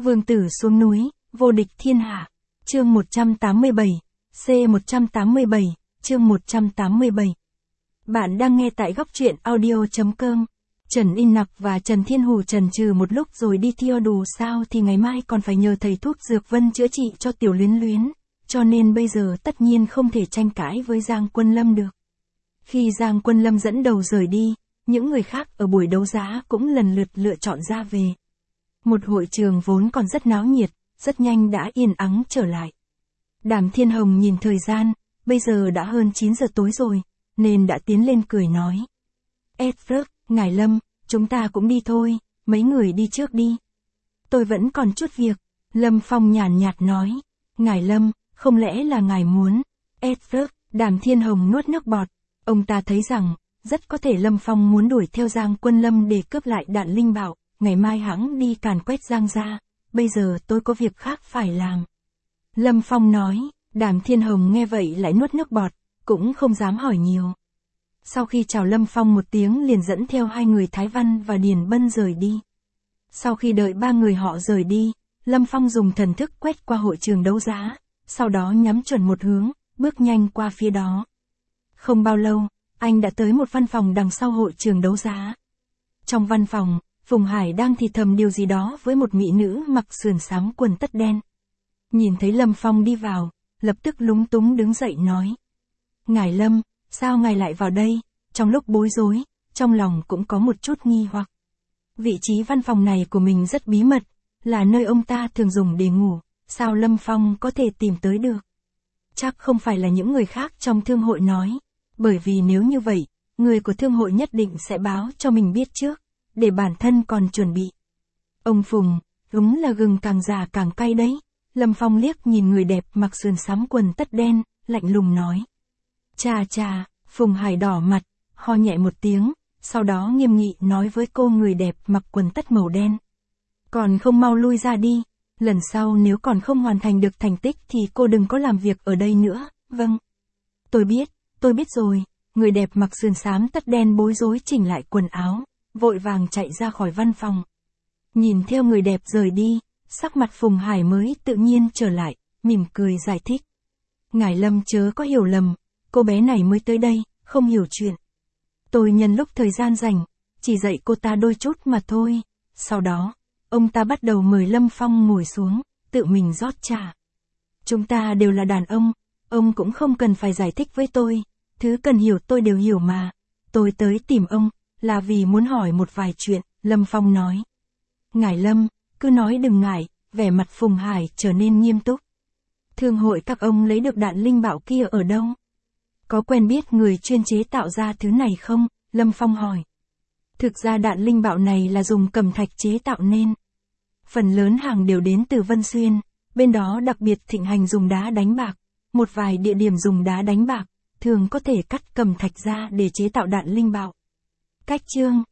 Vương tử xuống núi, vô địch thiên hạ. Chương 187, C187, chương 187. Bạn đang nghe tại góc truyện audio.com. Trần In Nặc và Trần Thiên Hủ chần chừ một lúc rồi đi thiêu đủ sao thì ngày mai còn phải nhờ thầy thuốc Dược Vân chữa trị cho Tiểu Luyến Luyến, cho nên bây giờ tất nhiên không thể tranh cãi với Giang Quân Lâm được. Khi Giang Quân Lâm dẫn đầu rời đi, những người khác ở buổi đấu giá cũng lần lượt lựa chọn ra về. Một hội trường vốn còn rất náo nhiệt, rất nhanh đã yên ắng trở lại. Đàm Thiên Hồng nhìn thời gian, bây giờ đã hơn 9 giờ tối rồi, nên đã tiến lên cười nói. Edward, ngài Lâm, chúng ta cũng đi thôi, mấy người đi trước đi. Tôi vẫn còn chút việc, Lâm Phong nhàn nhạt nói. Ngài Lâm, không lẽ là ngài muốn? Edward, Đàm Thiên Hồng nuốt nước bọt, ông ta thấy rằng, rất có thể Lâm Phong muốn đuổi theo Giang Quân Lâm để cướp lại đạn linh bảo, ngày mai hãng đi càn quét Giang gia, bây giờ tôi có việc khác phải làm. Lâm Phong nói, Đàm Thiên Hồng nghe vậy lại nuốt nước bọt, cũng không dám hỏi nhiều. Sau khi chào Lâm Phong một tiếng liền dẫn theo hai người Thái Văn và Điền Bân rời đi. Sau khi đợi ba người họ rời đi, Lâm Phong dùng thần thức quét qua hội trường đấu giá, sau đó nhắm chuẩn một hướng, bước nhanh qua phía đó. Không bao lâu, anh đã tới một văn phòng đằng sau hội trường đấu giá. Trong văn phòng, Phùng Hải đang thì thầm điều gì đó với một mỹ nữ mặc sườn xám quần tất đen. Nhìn thấy Lâm Phong đi vào, lập tức lúng túng đứng dậy nói. Ngài Lâm, sao ngài lại vào đây? Trong lúc bối rối, trong lòng cũng có một chút nghi hoặc. Vị trí văn phòng này của mình rất bí mật, là nơi ông ta thường dùng để ngủ, sao Lâm Phong có thể tìm tới được? Chắc không phải là những người khác trong thương hội nói, bởi vì nếu như vậy, người của thương hội nhất định sẽ báo cho mình biết trước, để bản thân còn chuẩn bị. Ông Phùng, đúng là gừng càng già càng cay đấy. Lâm Phong liếc nhìn người đẹp mặc sườn xám quần tất đen, lạnh lùng nói. Chà chà, Phùng Hải đỏ mặt, ho nhẹ một tiếng, sau đó nghiêm nghị nói với cô người đẹp mặc quần tất màu đen. Còn không mau lui ra đi, lần sau nếu còn không hoàn thành được thành tích thì cô đừng có làm việc ở đây nữa. Vâng. Tôi biết rồi. Người đẹp mặc sườn xám tất đen bối rối chỉnh lại quần áo, vội vàng chạy ra khỏi văn phòng. Nhìn theo người đẹp rời đi, sắc mặt Phùng Hải mới tự nhiên trở lại, mỉm cười giải thích. Ngài Lâm chớ có hiểu lầm, cô bé này mới tới đây, không hiểu chuyện. Tôi nhân lúc thời gian rảnh, chỉ dạy cô ta đôi chút mà thôi. Sau đó, ông ta bắt đầu mời Lâm Phong ngồi xuống, tự mình rót trà. Chúng ta đều là đàn ông cũng không cần phải giải thích với tôi, thứ cần hiểu tôi đều hiểu mà. Tôi tới tìm ông, là vì muốn hỏi một vài chuyện, Lâm Phong nói. Ngài Lâm, cứ nói đừng ngại, vẻ mặt Phùng Hải trở nên nghiêm túc. Thương hội các ông lấy được đạn linh bảo kia ở đâu? Có quen biết người chuyên chế tạo ra thứ này không? Lâm Phong hỏi. Thực ra đạn linh bảo này là dùng cẩm thạch chế tạo nên. Phần lớn hàng đều đến từ Vân Xuyên, bên đó đặc biệt thịnh hành dùng đá đánh bạc. Một vài địa điểm dùng đá đánh bạc, thường có thể cắt cẩm thạch ra để chế tạo đạn linh bảo. Cách chương